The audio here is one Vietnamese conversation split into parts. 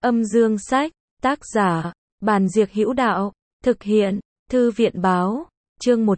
Âm dương sách, tác giả, Bàn Diệc Hữu Đạo, thực hiện, Thư viện báo, chương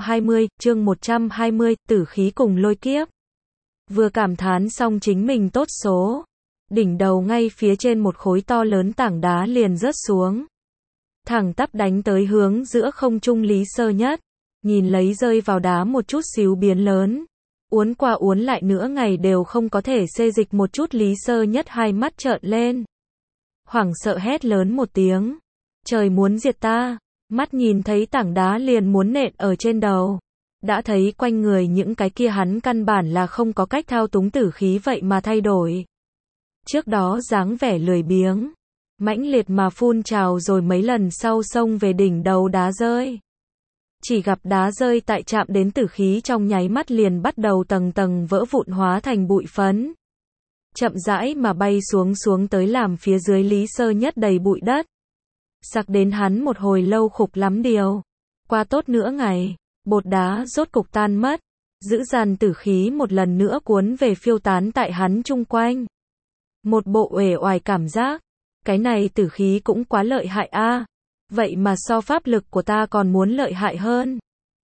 120, tử khí cùng lôi kiếp. Vừa cảm thán xong chính mình tốt số, đỉnh đầu ngay phía trên một khối to lớn tảng đá liền rớt xuống. Thẳng tắp đánh tới hướng giữa không trung Lý Sơ Nhất, nhìn lấy rơi vào đá một chút xíu biến lớn. Uốn qua uốn lại nửa ngày đều không có thể xê dịch một chút. Lý Sơ Nhất hai mắt trợn lên, hoảng sợ hét lớn một tiếng. Trời muốn diệt ta, mắt nhìn thấy tảng đá liền muốn nện ở trên đầu. Đã thấy quanh người những cái kia hắn căn bản là không có cách thao túng tử khí vậy mà thay đổi. Trước đó dáng vẻ lười biếng, mãnh liệt mà phun trào rồi mấy lần sau xông về đỉnh đầu đá rơi. Chỉ gặp đá rơi tại chạm đến tử khí trong nháy mắt liền bắt đầu tầng tầng vỡ vụn hóa thành bụi phấn. Chậm rãi mà bay xuống tới làm phía dưới Lý Sơ Nhất đầy bụi đất. Sặc đến hắn một hồi lâu khục lắm điều. Qua tốt nửa ngày, bột đá rốt cục tan mất. Dữ dằn tử khí một lần nữa cuốn về phiêu tán tại hắn chung quanh. Một bộ uể oải cảm giác. Cái này tử khí cũng quá lợi hại a. Vậy mà so pháp lực của ta còn muốn lợi hại hơn.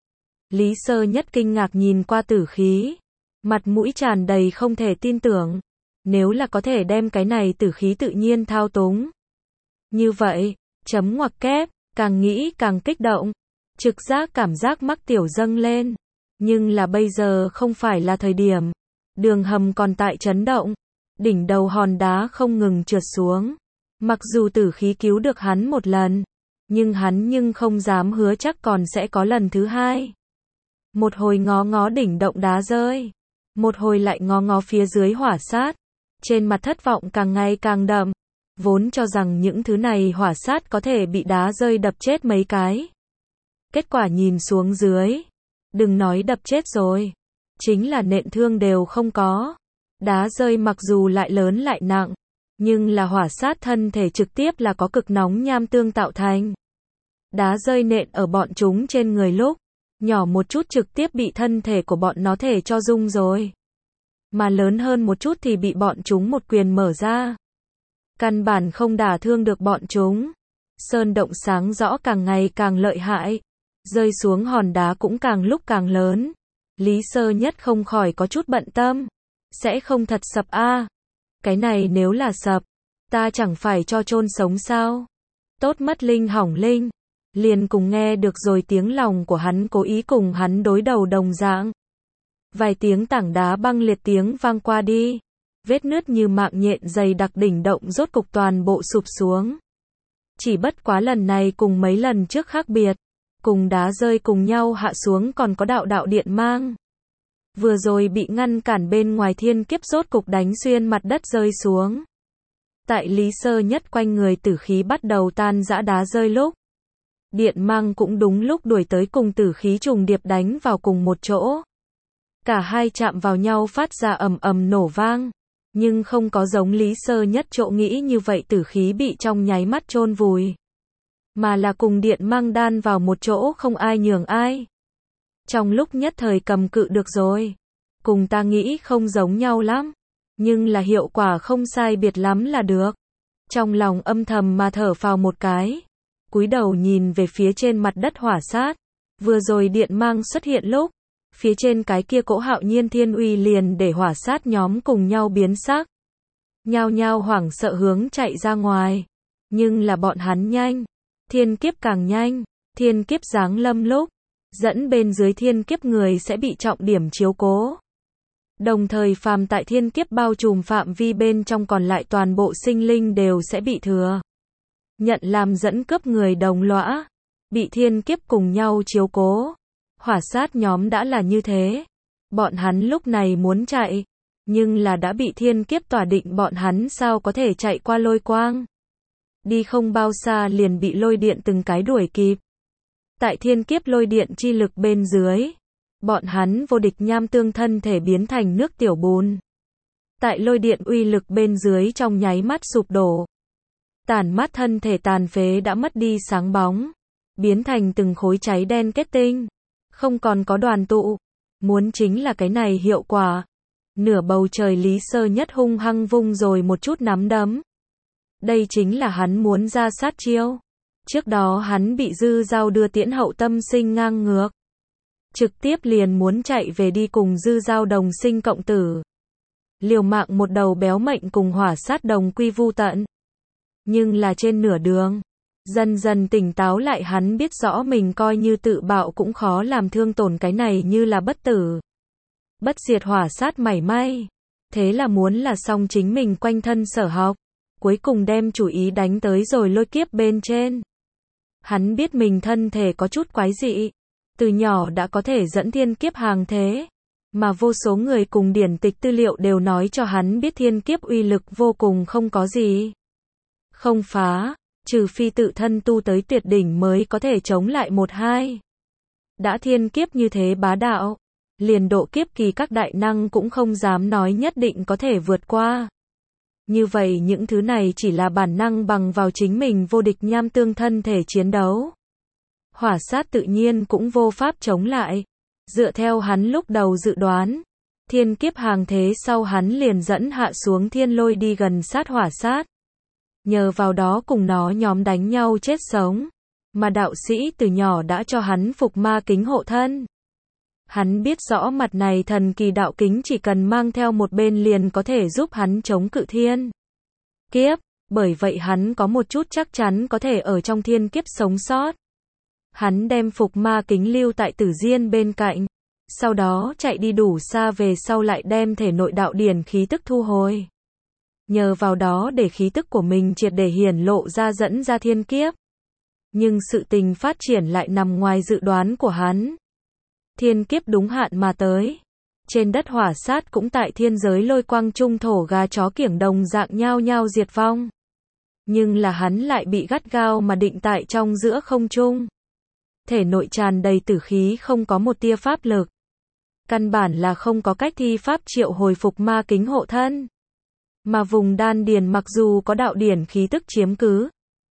Lý Sơ Nhất kinh ngạc nhìn qua tử khí. Mặt mũi tràn đầy không thể tin tưởng. Nếu là có thể đem cái này tử khí tự nhiên thao túng. Như vậy, chấm ngoặc kép, càng nghĩ càng kích động. Trực giác cảm giác mắc tiểu dâng lên. Nhưng là bây giờ không phải là thời điểm. Đường hầm còn tại chấn động. Đỉnh đầu hòn đá không ngừng trượt xuống. Mặc dù tử khí cứu được hắn một lần. Nhưng hắn không dám hứa chắc còn sẽ có lần thứ hai. Một hồi ngó ngó đỉnh động đá rơi. Một hồi lại ngó ngó phía dưới hỏa sát. Trên mặt thất vọng càng ngày càng đậm. Vốn cho rằng những thứ này hỏa sát có thể bị đá rơi đập chết mấy cái. Kết quả nhìn xuống dưới. Đừng nói đập chết rồi. Chính là nện thương đều không có. Đá rơi mặc dù lại lớn lại nặng. Nhưng là hỏa sát thân thể trực tiếp là có cực nóng nham tương tạo thành. Đá rơi nện ở bọn chúng trên người lúc. Nhỏ một chút trực tiếp bị thân thể của bọn nó thể cho rung rồi. Mà lớn hơn một chút thì bị bọn chúng một quyền mở ra. Căn bản không đả thương được bọn chúng. Sơn động sáng rõ càng ngày càng lợi hại. Rơi xuống hòn đá cũng càng lúc càng lớn. Lý Sơ Nhất không khỏi có chút bận tâm. Sẽ không thật sập a. Cái này nếu là sập, ta chẳng phải cho chôn sống sao? Tốt mất linh hỏng linh. Liền cùng nghe được rồi tiếng lòng của hắn cố ý cùng hắn đối đầu đồng dạng. Vài tiếng tảng đá băng liệt tiếng vang qua đi. Vết nứt như mạng nhện dày đặc đỉnh động rốt cục toàn bộ sụp xuống. Chỉ bất quá lần này cùng mấy lần trước khác biệt. Cùng đá rơi cùng nhau hạ xuống còn có đạo điện mang. Vừa rồi bị ngăn cản bên ngoài thiên kiếp rốt cục đánh xuyên mặt đất rơi xuống. Tại Lý Sơ Nhất quanh người tử khí bắt đầu tan rã đá rơi lúc. Điện mang cũng đúng lúc đuổi tới cùng tử khí trùng điệp đánh vào cùng một chỗ. Cả hai chạm vào nhau phát ra ầm ầm nổ vang. Nhưng không có giống Lý Sơ Nhất chỗ nghĩ như vậy tử khí bị trong nháy mắt chôn vùi. Mà là cùng điện mang đan vào một chỗ không ai nhường ai. Trong lúc nhất thời cầm cự được rồi. Cùng ta nghĩ không giống nhau lắm. Nhưng là hiệu quả không sai biệt lắm là được. Trong lòng âm thầm mà thở phào một cái. Cúi đầu nhìn về phía trên mặt đất hỏa sát. Vừa rồi điện mang xuất hiện lúc. Phía trên cái kia cỗ hạo nhiên thiên uy liền để hỏa sát nhóm cùng nhau biến sắc. Nhao nhao hoảng sợ hướng chạy ra ngoài. Nhưng là bọn hắn nhanh. Thiên kiếp càng nhanh. Thiên kiếp giáng lâm lúc. Dẫn bên dưới thiên kiếp người sẽ bị trọng điểm chiếu cố. Đồng thời phàm tại thiên kiếp bao trùm phạm vi bên trong còn lại toàn bộ sinh linh đều sẽ bị thừa. Nhận làm dẫn cướp người đồng lõa. Bị thiên kiếp cùng nhau chiếu cố. Hỏa sát nhóm đã là như thế. Bọn hắn lúc này muốn chạy. Nhưng là đã bị thiên kiếp tỏa định bọn hắn sao có thể chạy qua lôi quang. Đi không bao xa liền bị lôi điện từng cái đuổi kịp. Tại thiên kiếp lôi điện chi lực bên dưới. Bọn hắn vô địch nham tương thân thể biến thành nước tiểu bùn. Tại lôi điện uy lực bên dưới trong nháy mắt sụp đổ. Tàn mắt thân thể tàn phế đã mất đi sáng bóng. Biến thành từng khối cháy đen kết tinh. Không còn có đoàn tụ. Muốn chính là cái này hiệu quả. Nửa bầu trời Lý Sơ Nhất hung hăng vung rồi một chút nắm đấm. Đây chính là hắn muốn ra sát chiêu. Trước đó hắn bị Dư Dao đưa tiễn hậu tâm sinh ngang ngược. Trực tiếp liền muốn chạy về đi cùng Dư Dao đồng sinh cộng tử. Liều mạng một đầu béo mệnh cùng hỏa sát đồng quy vu tận. Nhưng là trên nửa đường, dần dần tỉnh táo lại hắn biết rõ mình coi như tự bạo cũng khó làm thương tổn cái này như là bất tử. Bất diệt hỏa sát mảy may. Thế là muốn là xong chính mình quanh thân sở học. Cuối cùng đem chủ ý đánh tới rồi lôi kiếp bên trên. Hắn biết mình thân thể có chút quái dị. Từ nhỏ đã có thể dẫn thiên kiếp hàng thế. Mà vô số người cùng điển tịch tư liệu đều nói cho hắn biết thiên kiếp uy lực vô cùng không có gì. Không phá, trừ phi tự thân tu tới tuyệt đỉnh mới có thể chống lại một hai. Đã thiên kiếp như thế bá đạo, liền độ kiếp kỳ các đại năng cũng không dám nói nhất định có thể vượt qua. Như vậy những thứ này chỉ là bản năng bằng vào chính mình vô địch nham tương thân thể chiến đấu. Hỏa sát tự nhiên cũng vô pháp chống lại. Dựa theo hắn lúc đầu dự đoán, thiên kiếp hàng thế sau hắn liền dẫn hạ xuống thiên lôi đi gần sát hỏa sát. Nhờ vào đó cùng nó nhóm đánh nhau chết sống. Mà đạo sĩ từ nhỏ đã cho hắn phục ma kính hộ thân. Hắn biết rõ mặt này thần kỳ đạo kính chỉ cần mang theo một bên liền có thể giúp hắn chống cự thiên kiếp. Bởi vậy hắn có một chút chắc chắn có thể ở trong thiên kiếp sống sót. Hắn đem phục ma kính lưu tại Tử Diên bên cạnh. Sau đó chạy đi đủ xa về sau lại đem thể nội đạo điển khí tức thu hồi. Nhờ vào đó để khí tức của mình triệt để hiển lộ ra dẫn ra thiên kiếp. Nhưng sự tình phát triển lại nằm ngoài dự đoán của hắn. Thiên kiếp đúng hạn mà tới. Trên đất hỏa sát cũng tại thiên giới lôi quang trung thổ gà chó kiểng đồng dạng nhao nhao diệt vong. Nhưng là hắn lại bị gắt gao mà định tại trong giữa không trung. Thể nội tràn đầy tử khí không có một tia pháp lực. Căn bản là không có cách thi pháp triệu hồi phục ma kính hộ thân. Mà vùng đan điền mặc dù có đạo điển khí tức chiếm cứ.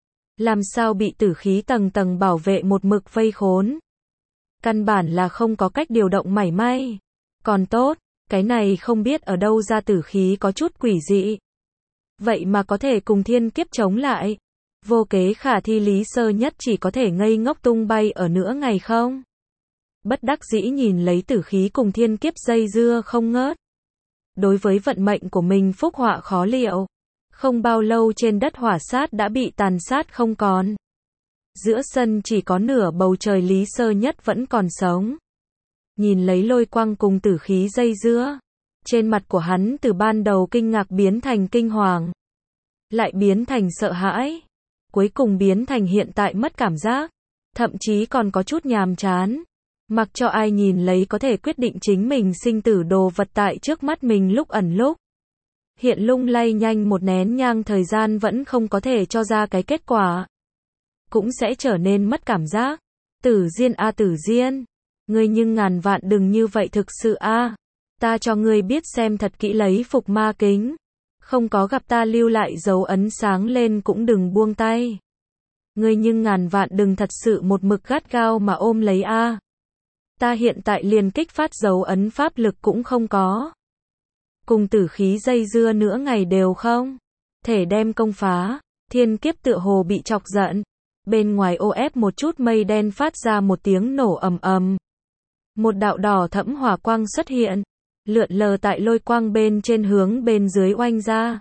Làm sao bị tử khí tầng tầng bảo vệ một mực vây khốn. Căn bản là không có cách điều động mảy may. Còn tốt, cái này không biết ở đâu ra tử khí có chút quỷ dị. Vậy mà có thể cùng thiên kiếp chống lại. Vô kế khả thi Lý Sơ Nhất chỉ có thể ngây ngốc tung bay ở nửa ngày không. Bất đắc dĩ nhìn lấy tử khí cùng thiên kiếp dây dưa không ngớt. Đối với vận mệnh của mình phúc họa khó liệu. Không bao lâu trên đất hỏa sát đã bị tàn sát không còn. Giữa sân chỉ có nửa bầu trời Lý Sơ Nhất vẫn còn sống. Nhìn lấy lôi quang cùng tử khí dây dưa. Trên mặt của hắn từ ban đầu kinh ngạc biến thành kinh hoàng. Lại biến thành sợ hãi. Cuối cùng biến thành hiện tại mất cảm giác. Thậm chí còn có chút nhàm chán. Mặc cho ai nhìn lấy có thể quyết định chính mình sinh tử đồ vật tại trước mắt mình lúc ẩn lúc hiện lung lay nhanh một nén nhang thời gian vẫn không có thể cho ra cái kết quả. Cũng sẽ trở nên mất cảm giác. Tử Diên a Tử Diên. Ngươi nhưng ngàn vạn đừng như vậy thực sự a. Ta cho ngươi biết xem thật kỹ lấy phục ma kính. Không có gặp ta lưu lại dấu ấn sáng lên cũng đừng buông tay. Ngươi nhưng ngàn vạn đừng thật sự một mực gắt gao mà ôm lấy a. Ta hiện tại liền kích phát dấu ấn pháp lực cũng không có. Cùng tử khí dây dưa nửa ngày đều không thể đem công phá. Thiên kiếp tựa hồ bị chọc giận. Bên ngoài ô ép một chút mây đen phát ra một tiếng nổ ầm ầm. Một đạo đỏ thẫm hỏa quang xuất hiện. Lượn lờ tại lôi quang bên trên hướng bên dưới oanh ra.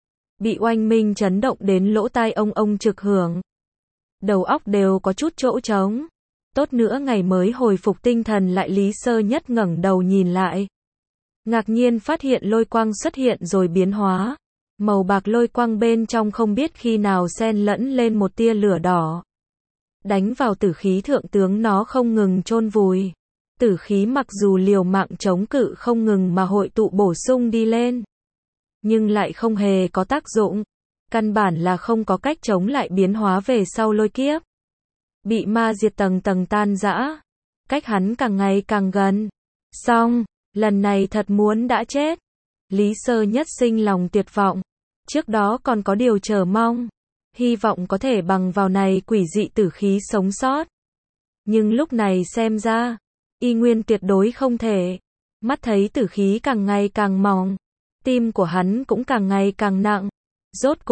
Bị oanh minh chấn động đến lỗ tai ông trực hưởng. Đầu óc đều có chút chỗ trống. Tốt nữa ngày mới hồi phục tinh thần lại Lý Sơ Nhất ngẩng đầu nhìn lại. Ngạc nhiên phát hiện lôi quang xuất hiện rồi biến hóa. Màu bạc lôi quang bên trong không biết khi nào xen lẫn lên một tia lửa đỏ. Đánh vào tử khí thượng tướng nó không ngừng chôn vùi. Tử khí mặc dù liều mạng chống cự không ngừng mà hội tụ bổ sung đi lên. Nhưng lại không hề có tác dụng. Căn bản là không có cách chống lại biến hóa về sau lôi kiếp. Bị ma diệt tầng tầng tan rã. Cách hắn càng ngày càng gần. Xong, lần này thật muốn đã chết. Lý Sơ Nhất sinh lòng tuyệt vọng. Trước đó còn có điều chờ mong. Hy vọng có thể bằng vào này quỷ dị tử khí sống sót. Nhưng lúc này xem ra, y nguyên tuyệt đối không thể. Mắt thấy tử khí càng ngày càng mỏng. Tim của hắn cũng càng ngày càng nặng. Rốt cục,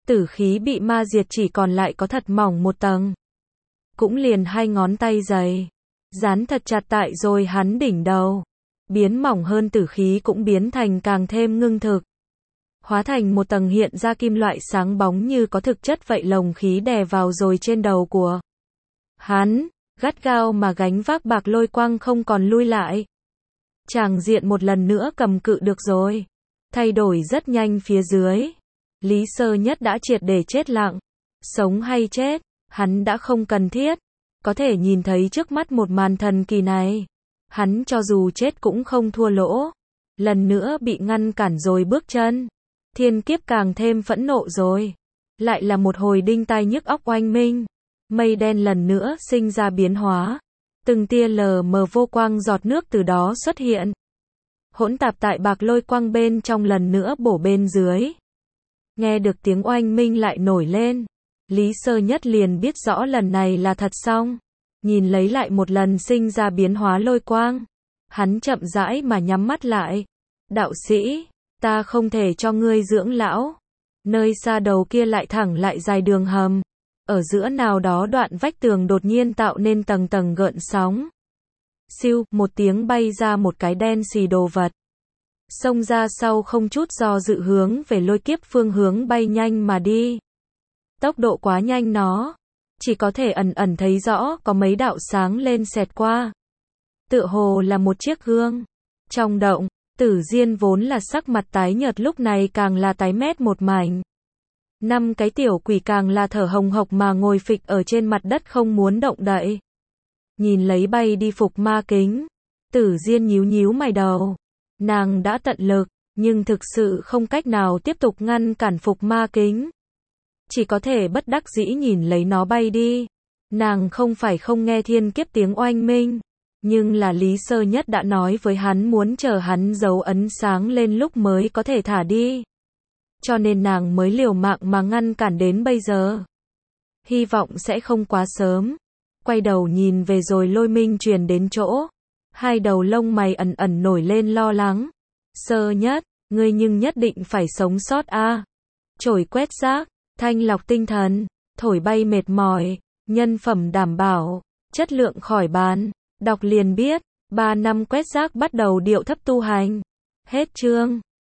Tử khí bị ma diệt chỉ còn lại có thật mỏng một tầng. Cũng liền 2 ngón tay dày. Dán thật chặt tại rồi hắn đỉnh đầu. Biến mỏng hơn tử khí cũng biến thành càng thêm ngưng thực. Hóa thành một tầng hiện ra kim loại sáng bóng như có thực chất vậy, lồng khí đè vào rồi trên đầu của hắn, gắt gao mà gánh vác bạc lôi quang không còn lui lại. Tràng diện một lần nữa cầm cự được rồi. Thay đổi rất nhanh phía dưới. Lý Sơ Nhất đã triệt để chết lặng. Sống hay chết, hắn đã không cần thiết. Có thể nhìn thấy trước mắt một màn thần kỳ này. Hắn cho dù chết cũng không thua lỗ. Lần nữa bị ngăn cản rồi bước chân. Thiên kiếp càng thêm phẫn nộ rồi. Lại là một hồi đinh tai nhức óc oanh minh. Mây đen lần nữa sinh ra biến hóa. Từng tia lờ mờ vô quang giọt nước từ đó xuất hiện. Hỗn tạp tại bạc lôi quang bên trong lần nữa bổ bên dưới. Nghe được tiếng oanh minh lại nổi lên. Lý Sơ Nhất liền biết rõ lần này là thật xong. Nhìn lấy lại một lần sinh ra biến hóa lôi quang. Hắn chậm rãi mà nhắm mắt lại. Đạo sĩ, ta không thể cho ngươi dưỡng lão. Nơi xa đầu kia lại thẳng lại dài đường hầm. Ở giữa nào đó đoạn vách tường đột nhiên tạo nên tầng tầng gợn sóng. Siêu, một tiếng bay ra một cái đen xì đồ vật. Xông ra sau không chút do dự hướng về lôi kiếp phương hướng bay nhanh mà đi. Tốc độ quá nhanh nó. Chỉ có thể ẩn ẩn thấy rõ có mấy đạo sáng lên xẹt qua. Tựa hồ là một chiếc gương. Trong động, Tử Diên vốn là sắc mặt tái nhợt lúc này càng là tái mét một mảnh. 5 cái tiểu quỷ càng là thở hồng hộc mà ngồi phịch ở trên mặt đất không muốn động đậy. Nhìn lấy bay đi phục ma kính. Tử Diên nhíu nhíu mày đầu. Nàng đã tận lực, nhưng thực sự không cách nào tiếp tục ngăn cản phục ma kính. Chỉ có thể bất đắc dĩ nhìn lấy nó bay đi. Nàng không phải không nghe thiên kiếp tiếng oanh minh. Nhưng là Lý Sơ Nhất đã nói với hắn muốn chờ hắn dấu ấn sáng lên lúc mới có thể thả đi. Cho nên nàng mới liều mạng mà ngăn cản đến bây giờ. Hy vọng sẽ không quá sớm. Quay đầu nhìn về rồi Lôi Minh truyền đến chỗ. Hai đầu lông mày ẩn ẩn nổi lên lo lắng. Sơ Nhất, ngươi nhưng nhất định phải sống sót a. Chổi quét rác, thanh lọc tinh thần, thổi bay mệt mỏi, nhân phẩm đảm bảo, chất lượng khỏi bàn. Đọc liền biết, 3 năm quét rác bắt đầu điệu thấp tu hành. Hết chương.